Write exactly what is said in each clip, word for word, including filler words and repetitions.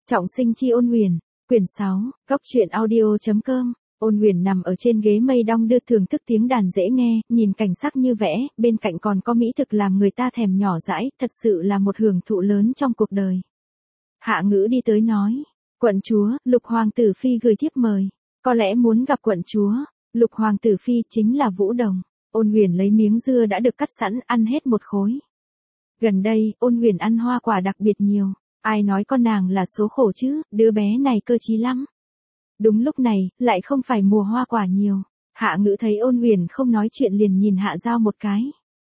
Trọng sinh chi Ôn Huyền, quyển sáu, góc truyện audio chấm com. Ôn Huyền nằm ở trên ghế mây đong đưa thưởng thức tiếng đàn dễ nghe, nhìn cảnh sắc như vẽ, bên cạnh còn có mỹ thực làm người ta thèm nhỏ dãi, thật sự là một hưởng thụ lớn trong cuộc đời. Hạ Ngữ đi tới nói, quận chúa, Lục Hoàng tử Phi gửi thiếp mời, có lẽ muốn gặp quận chúa. Lục Hoàng tử Phi chính là Vũ Đồng. Ôn Huyền lấy miếng dưa đã được cắt sẵn, ăn hết một khối. Gần đây, Ôn Huyền ăn hoa quả đặc biệt nhiều. Ai nói con nàng là số khổ chứ, đứa bé này cơ trí lắm. Đúng lúc này, lại không phải mùa hoa quả nhiều. Hạ Ngữ thấy Ôn Huyền không nói chuyện liền nhìn Hạ Giao một cái.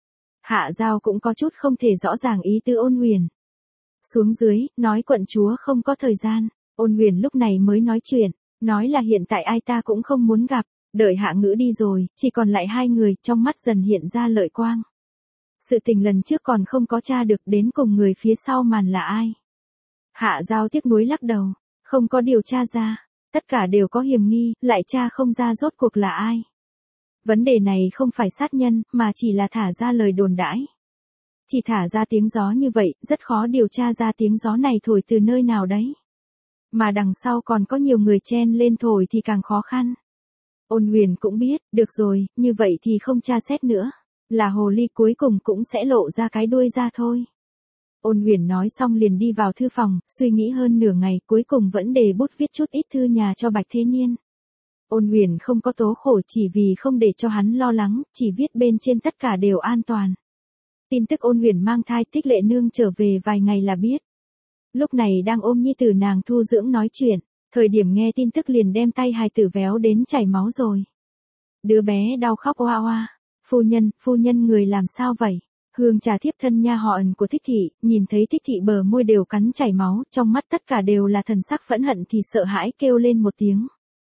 Hạ Giao cũng có chút không thể rõ ràng ý tư Ôn Huyền. Xuống dưới, nói quận chúa không có thời gian. Ôn Huyền lúc này mới nói chuyện, nói là hiện tại ai ta cũng không muốn gặp. Đợi Hạ Ngữ đi rồi, chỉ còn lại hai người, trong mắt dần hiện ra lợi quang. Sự tình lần trước còn không có tra được, đến cùng người phía sau màn là ai. Hạ Giao tiếc nuối lắc đầu, không có điều tra ra, tất cả đều có hiểm nghi, lại tra không ra rốt cuộc là ai. Vấn đề này không phải sát nhân, mà chỉ là thả ra lời đồn đãi. Chỉ thả ra tiếng gió như vậy, rất khó điều tra ra tiếng gió này thổi từ nơi nào đấy. Mà đằng sau còn có nhiều người chen lên thổi thì càng khó khăn. Ôn Huyền cũng biết, được rồi, như vậy thì không tra xét nữa. Là hồ ly cuối cùng cũng sẽ lộ ra cái đuôi ra thôi. Ôn Huyền nói xong liền đi vào thư phòng, suy nghĩ hơn nửa ngày, cuối cùng vẫn đề bút viết chút ít thư nhà cho Bạch Thế Niên. Ôn Huyền không có tố khổ chỉ vì không để cho hắn lo lắng, chỉ viết bên trên tất cả đều an toàn. Tin tức Ôn Huyền mang thai, Tích Lệ Nương trở về vài ngày là biết. Lúc này đang ôm nhi tử nàng thu dưỡng nói chuyện, thời điểm nghe tin tức liền đem tay hài tử véo đến chảy máu rồi. Đứa bé đau khóc oa oa. Phu nhân, phu nhân người làm sao vậy? Hương trà thiếp thân nha họ Ẩn của Thích thị, nhìn thấy Thích thị bờ môi đều cắn chảy máu, trong mắt tất cả đều là thần sắc phẫn hận thì sợ hãi kêu lên một tiếng.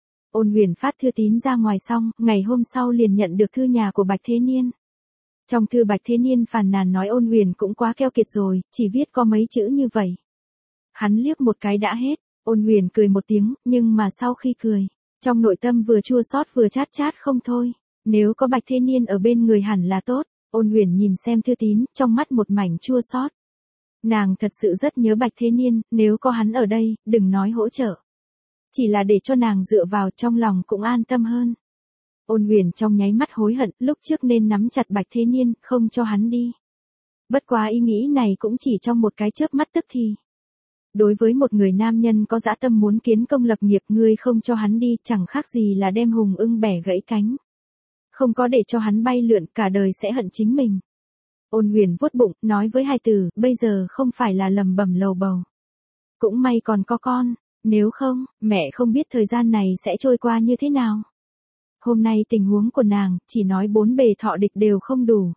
Ôn Huyền phát thư tín ra ngoài xong, ngày hôm sau liền nhận được thư nhà của Bạch Thế Niên. Trong thư Bạch Thế Niên phàn nàn nói Ôn Huyền cũng quá keo kiệt rồi, chỉ viết có mấy chữ như vậy. Hắn liếc một cái đã hết, Ôn Huyền cười một tiếng, nhưng mà sau khi cười, trong nội tâm vừa chua xót vừa chát chát không thôi. Nếu có Bạch Thế Niên ở bên người hẳn là tốt. Ôn Huyền nhìn xem thư tín, trong mắt một mảnh chua xót. Nàng thật sự rất nhớ Bạch Thế Niên, nếu có hắn ở đây, đừng nói hỗ trợ. Chỉ là để cho nàng dựa vào trong lòng cũng an tâm hơn. Ôn Huyền trong nháy mắt hối hận, lúc trước nên nắm chặt Bạch Thế Niên, không cho hắn đi. Bất quá ý nghĩ này cũng chỉ trong một cái chớp mắt tức thì. Đối với một người nam nhân có dã tâm muốn kiến công lập nghiệp, ngươi không cho hắn đi, chẳng khác gì là đem hùng ưng bẻ gãy cánh. Không có để cho hắn bay lượn, cả đời sẽ hận chính mình. Ôn Huyền vuốt bụng, nói với hài tử, bây giờ không phải là lầm bầm lầu bầu. Cũng may còn có con, nếu không, mẹ không biết thời gian này sẽ trôi qua như thế nào. Hôm nay tình huống của nàng, chỉ nói bốn bề thọ địch đều không đủ.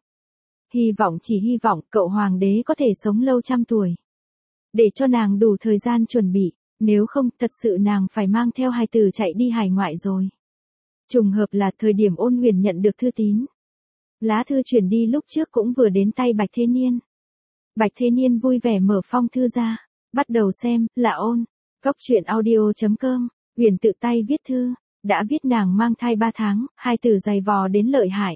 Hy vọng chỉ hy vọng cậu hoàng đế có thể sống lâu trăm tuổi. Để cho nàng đủ thời gian chuẩn bị, nếu không thật sự nàng phải mang theo hài tử chạy đi hải ngoại rồi. Trùng hợp là thời điểm Ôn Huyền nhận được thư tín. Lá thư chuyển đi lúc trước cũng vừa đến tay Bạch Thế Niên. Bạch Thế Niên vui vẻ mở phong thư ra, bắt đầu xem, là ôn. Góc truyện audio chấm com, Huyền tự tay viết thư, đã viết nàng mang thai ba tháng, hai tử dày vò đến lợi hại.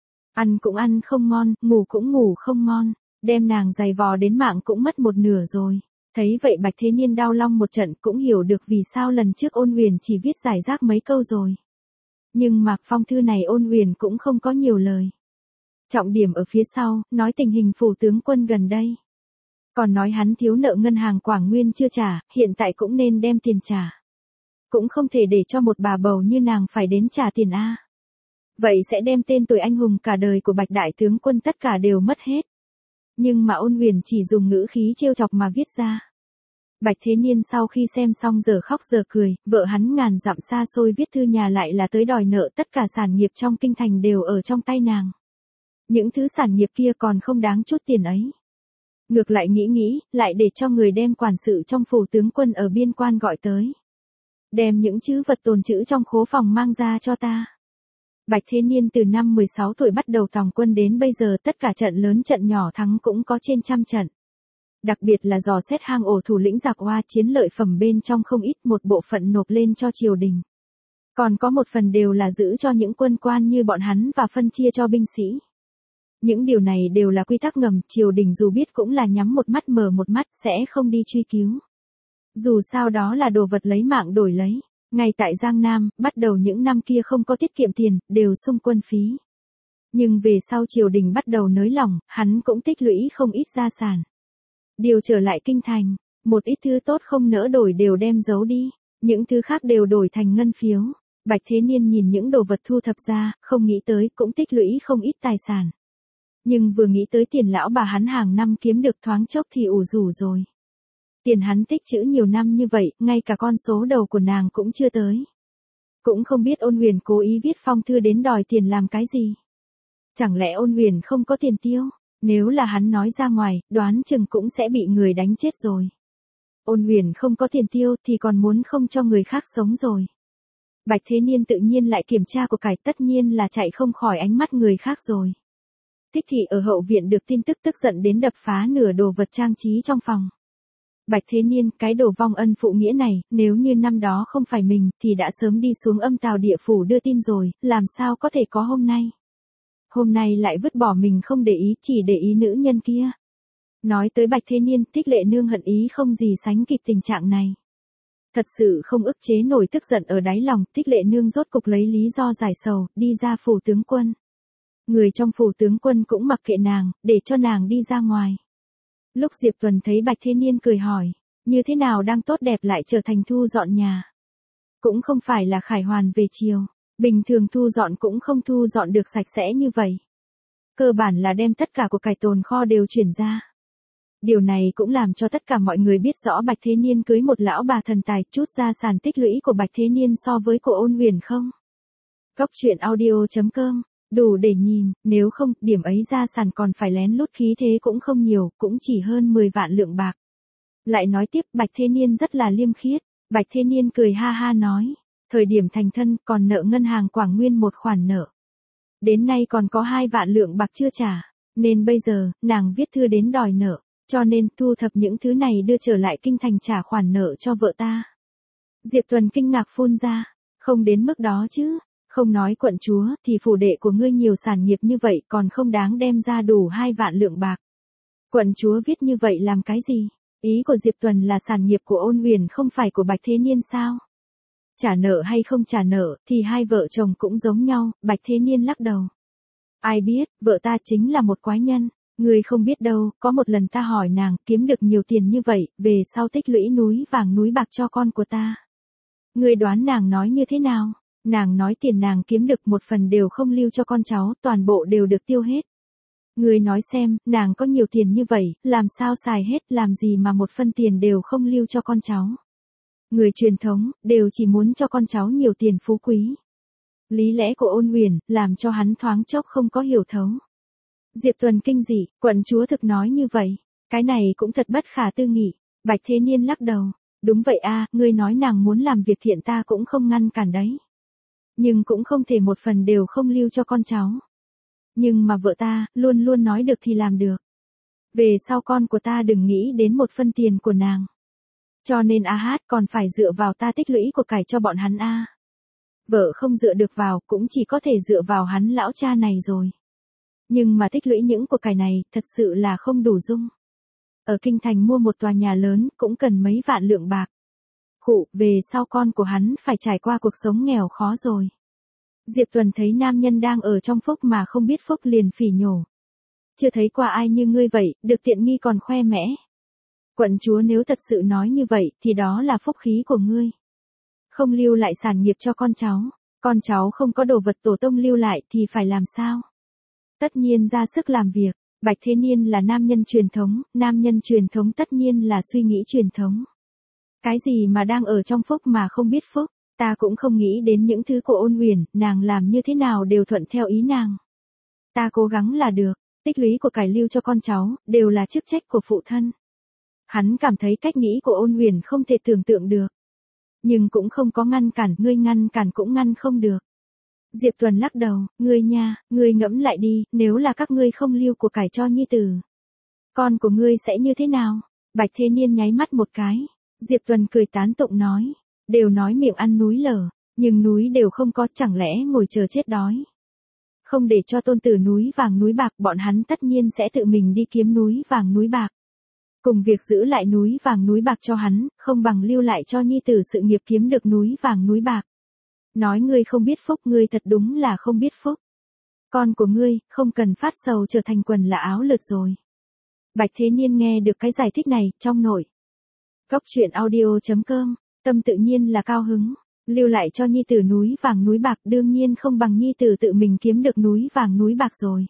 Ăn cũng ăn không ngon, ngủ cũng ngủ không ngon, đem nàng dày vò đến mạng cũng mất một nửa rồi. Thấy vậy Bạch Thế Niên đau lòng một trận, cũng hiểu được vì sao lần trước Ôn Huyền chỉ viết giải rác mấy câu rồi. Nhưng mà phong thư này Ôn Huyền cũng không có nhiều lời. Trọng điểm ở phía sau, nói tình hình phủ tướng quân gần đây. Còn nói hắn thiếu nợ ngân hàng Quảng Nguyên chưa trả, hiện tại cũng nên đem tiền trả. Cũng không thể để cho một bà bầu như nàng phải đến trả tiền a. Vậy sẽ đem tên tuổi anh hùng cả đời của Bạch đại tướng quân tất cả đều mất hết. Nhưng mà Ôn Huyền chỉ dùng ngữ khí trêu chọc mà viết ra. Bạch Thế Niên sau khi xem xong giờ khóc giờ cười, vợ hắn ngàn dặm xa xôi viết thư nhà lại là tới đòi nợ, tất cả sản nghiệp trong kinh thành đều ở trong tay nàng. Những thứ sản nghiệp kia còn không đáng chút tiền ấy. Ngược lại nghĩ nghĩ, lại để cho người đem quản sự trong phủ tướng quân ở biên quan gọi tới. Đem những chữ vật tồn trữ trong khố phòng mang ra cho ta. Bạch Thế Niên từ năm mười sáu tuổi bắt đầu tòng quân đến bây giờ tất cả trận lớn trận nhỏ thắng cũng có trên trăm trận. Đặc biệt là dò xét hang ổ thủ lĩnh giặc Hoa, chiến lợi phẩm bên trong không ít, một bộ phận nộp lên cho triều đình. Còn có một phần đều là giữ cho những quân quan như bọn hắn và phân chia cho binh sĩ. Những điều này đều là quy tắc ngầm, triều đình dù biết cũng là nhắm một mắt mở một mắt, sẽ không đi truy cứu. Dù sao đó là đồ vật lấy mạng đổi lấy. Ngay tại Giang Nam, bắt đầu những năm kia không có tiết kiệm tiền, đều sung quân phí. Nhưng về sau triều đình bắt đầu nới lỏng, hắn cũng tích lũy không ít gia sản. Điều trở lại kinh thành, một ít thứ tốt không nỡ đổi đều đem giấu đi, những thứ khác đều đổi thành ngân phiếu. Bạch Thế Niên nhìn những đồ vật thu thập ra, không nghĩ tới cũng tích lũy không ít tài sản. Nhưng vừa nghĩ tới tiền lão bà hắn hàng năm kiếm được thoáng chốc thì ủ rủ rồi. Tiền hắn tích trữ nhiều năm như vậy, ngay cả con số đầu của nàng cũng chưa tới. Cũng không biết Ôn Huyền cố ý viết phong thư đến đòi tiền làm cái gì. Chẳng lẽ Ôn Huyền không có tiền tiêu? Nếu là hắn nói ra ngoài, đoán chừng cũng sẽ bị người đánh chết rồi. Ôn Huyền không có tiền tiêu thì còn muốn không cho người khác sống rồi. Bạch Thế Niên tự nhiên lại kiểm tra của cải, tất nhiên là chạy không khỏi ánh mắt người khác rồi. Thích Thị ở hậu viện được tin tức tức giận đến đập phá nửa đồ vật trang trí trong phòng. Bạch Thế Niên, cái đồ vong ân phụ nghĩa này, nếu như năm đó không phải mình, thì đã sớm đi xuống âm tào địa phủ đưa tin rồi, làm sao có thể có hôm nay. Hôm nay lại vứt bỏ mình không để ý, chỉ để ý nữ nhân kia. Nói tới Bạch Thế Niên, Thích Lệ Nương hận ý không gì sánh kịp tình trạng này. Thật sự không ức chế nổi tức giận ở đáy lòng, Thích Lệ Nương rốt cục lấy lý do giải sầu, đi ra phủ tướng quân. Người trong phủ tướng quân cũng mặc kệ nàng, để cho nàng đi ra ngoài. Lúc Diệp Tuần thấy Bạch Thế Niên cười hỏi, như thế nào đang tốt đẹp lại trở thành thu dọn nhà. Cũng không phải là khải hoàn về chiều, bình thường thu dọn cũng không thu dọn được sạch sẽ như vậy. Cơ bản là đem tất cả của cải tồn kho đều chuyển ra. Điều này cũng làm cho tất cả mọi người biết rõ Bạch Thế Niên cưới một lão bà thần tài, chút gia sản tích lũy của Bạch Thế Niên so với của Ôn Huyền không. Góc truyện audio chấm com, đủ để nhìn, nếu không, điểm ấy gia sản còn phải lén lút khí thế cũng không nhiều, cũng chỉ hơn mười vạn lượng bạc. Lại nói tiếp, Bạch Thế Niên rất là liêm khiết, Bạch Thế Niên cười ha ha nói, thời điểm thành thân còn nợ ngân hàng Quảng Nguyên một khoản nợ. Đến nay còn có hai vạn lượng bạc chưa trả, nên bây giờ, nàng viết thư đến đòi nợ. Cho nên thu thập những thứ này đưa trở lại kinh thành trả khoản nợ cho vợ ta. Diệp Tuần kinh ngạc phun ra, không đến mức đó chứ, không nói quận chúa thì phủ đệ của ngươi nhiều sản nghiệp như vậy còn không đáng đem ra đủ hai vạn lượng bạc. Quận chúa viết như vậy làm cái gì? Ý của Diệp Tuần là sản nghiệp của Ôn Huyền không phải của Bạch Thế Niên sao? Trả nợ hay không trả nợ thì hai vợ chồng cũng giống nhau, Bạch Thế Niên lắc đầu. Ai biết, vợ ta chính là một quái nhân. Ngươi không biết đâu, có một lần ta hỏi nàng, kiếm được nhiều tiền như vậy, về sau tích lũy núi vàng núi bạc cho con của ta. Ngươi đoán nàng nói như thế nào? Nàng nói tiền nàng kiếm được một phần đều không lưu cho con cháu, toàn bộ đều được tiêu hết. Ngươi nói xem, nàng có nhiều tiền như vậy, làm sao xài hết, làm gì mà một phân tiền đều không lưu cho con cháu. Người truyền thống, đều chỉ muốn cho con cháu nhiều tiền phú quý. Lý lẽ của Ôn Huyền, làm cho hắn thoáng chốc không có hiểu thấu. Diệp Tuần kinh dị, quận chúa thực nói như vậy, cái này cũng thật bất khả tư nghị. Bạch Thế Niên lắc đầu, đúng vậy a, ngươi nói nàng muốn làm việc thiện ta cũng không ngăn cản đấy. Nhưng cũng không thể một phần đều không lưu cho con cháu. Nhưng mà vợ ta, luôn luôn nói được thì làm được. Về sau con của ta đừng nghĩ đến một phân tiền của nàng. Cho nên a hát còn phải dựa vào ta tích lũy của cải cho bọn hắn a. Vợ không dựa được vào, cũng chỉ có thể dựa vào hắn lão cha này rồi. Nhưng mà tích lũy những của cải này, thật sự là không đủ dung. Ở kinh thành mua một tòa nhà lớn, cũng cần mấy vạn lượng bạc. Khụ, về sau con của hắn phải trải qua cuộc sống nghèo khó rồi. Diệp Tuần thấy nam nhân đang ở trong phúc mà không biết phúc liền phỉ nhổ. Chưa thấy qua ai như ngươi vậy, được tiện nghi còn khoe mẽ. Quận chúa nếu thật sự nói như vậy, thì đó là phúc khí của ngươi. Không lưu lại sản nghiệp cho con cháu, con cháu không có đồ vật tổ tông lưu lại thì phải làm sao? Tất nhiên ra sức làm việc, Bạch Thế Niên là nam nhân truyền thống, nam nhân truyền thống tất nhiên là suy nghĩ truyền thống. Cái gì mà đang ở trong phúc mà không biết phúc, ta cũng không nghĩ đến những thứ của Ôn Huyền, nàng làm như thế nào đều thuận theo ý nàng. Ta cố gắng là được, tích lũy của cải lưu cho con cháu, đều là chức trách của phụ thân. Hắn cảm thấy cách nghĩ của Ôn Huyền không thể tưởng tượng được. Nhưng cũng không có ngăn cản, ngươi ngăn cản cũng ngăn không được. Diệp Tuần lắc đầu, ngươi nha, ngươi ngẫm lại đi, nếu là các ngươi không lưu của cải cho nhi tử. Con của ngươi sẽ như thế nào? Bạch Thế Niên nháy mắt một cái. Diệp Tuần cười tán tụng nói, đều nói miệng ăn núi lở, nhưng núi đều không có, chẳng lẽ ngồi chờ chết đói. Không để cho tôn tử núi vàng núi bạc, bọn hắn tất nhiên sẽ tự mình đi kiếm núi vàng núi bạc. Cùng việc giữ lại núi vàng núi bạc cho hắn, không bằng lưu lại cho nhi tử sự nghiệp kiếm được núi vàng núi bạc. Nói ngươi không biết phúc, ngươi thật đúng là không biết phúc. Con của ngươi, không cần phát sầu trở thành quần là áo lượt rồi. Bạch Thế Niên nghe được cái giải thích này, trong nội. Góc truyện audio chấm com, tâm tự nhiên là cao hứng. Lưu lại cho nhi tử núi vàng núi bạc đương nhiên không bằng nhi tử tự mình kiếm được núi vàng núi bạc rồi.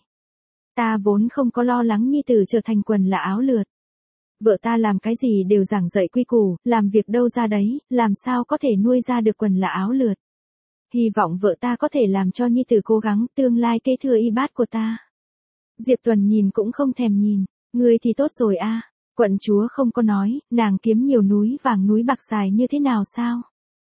Ta vốn không có lo lắng nhi tử trở thành quần là áo lượt. Vợ ta làm cái gì đều giảng dạy quy củ, làm việc đâu ra đấy, làm sao có thể nuôi ra được quần là áo lượt. Hy vọng vợ ta có thể làm cho nhi tử cố gắng, tương lai kế thừa y bát của ta. Diệp Tuần nhìn cũng không thèm nhìn, ngươi thì tốt rồi a. Quận chúa không có nói, nàng kiếm nhiều núi vàng núi bạc xài như thế nào sao?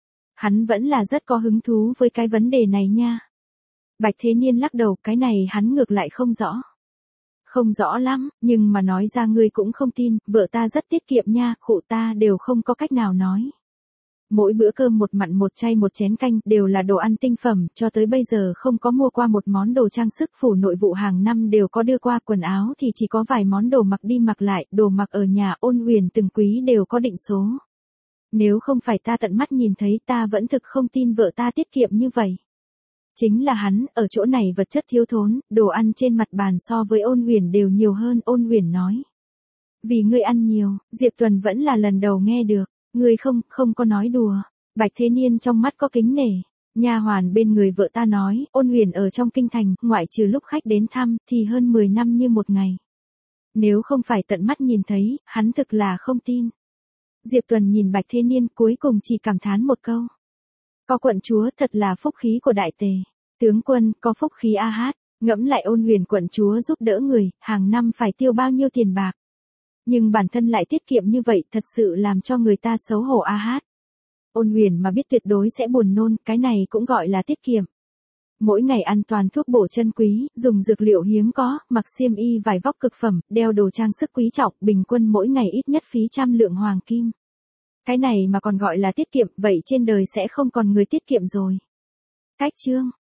Hắn vẫn là rất có hứng thú với cái vấn đề này nha. Bạch Thế Niên lắc đầu, cái này hắn ngược lại không rõ. Không rõ lắm, nhưng mà nói ra ngươi cũng không tin, vợ ta rất tiết kiệm nha, khụ ta đều không có cách nào nói. Mỗi bữa cơm một mặn một chay một chén canh đều là đồ ăn tinh phẩm, cho tới bây giờ không có mua qua một món đồ trang sức, phủ nội vụ hàng năm đều có đưa qua, quần áo thì chỉ có vài món đồ mặc đi mặc lại, đồ mặc ở nhà Ôn Huyền từng quý đều có định số. Nếu không phải ta tận mắt nhìn thấy ta vẫn thực không tin vợ ta tiết kiệm như vậy. Chính là hắn, ở chỗ này vật chất thiếu thốn, đồ ăn trên mặt bàn so với Ôn Huyền đều nhiều hơn, Ôn Huyền nói. Vì ngươi ăn nhiều, Diệp Tuần vẫn là lần đầu nghe được, ngươi không, không có nói đùa. Bạch Thế Niên trong mắt có kính nể. Nha hoàn bên người vợ ta nói, Ôn Huyền ở trong kinh thành, ngoại trừ lúc khách đến thăm, thì hơn mười năm như một ngày. Nếu không phải tận mắt nhìn thấy, hắn thực là không tin. Diệp Tuần nhìn Bạch Thế Niên cuối cùng chỉ cảm thán một câu. Có quận chúa thật là phúc khí của đại tề. Tướng quân có phúc khí a hát, ngẫm lại Ôn Huyền quận chúa giúp đỡ người, hàng năm phải tiêu bao nhiêu tiền bạc. Nhưng bản thân lại tiết kiệm như vậy thật sự làm cho người ta xấu hổ a hát. Ôn Huyền mà biết tuyệt đối sẽ buồn nôn, cái này cũng gọi là tiết kiệm. Mỗi ngày ăn toàn thuốc bổ chân quý, dùng dược liệu hiếm có, mặc xiêm y vải vóc cực phẩm, đeo đồ trang sức quý trọng, bình quân mỗi ngày ít nhất phí trăm lượng hoàng kim. Cái này mà còn gọi là tiết kiệm, vậy trên đời sẽ không còn người tiết kiệm rồi. Cách chương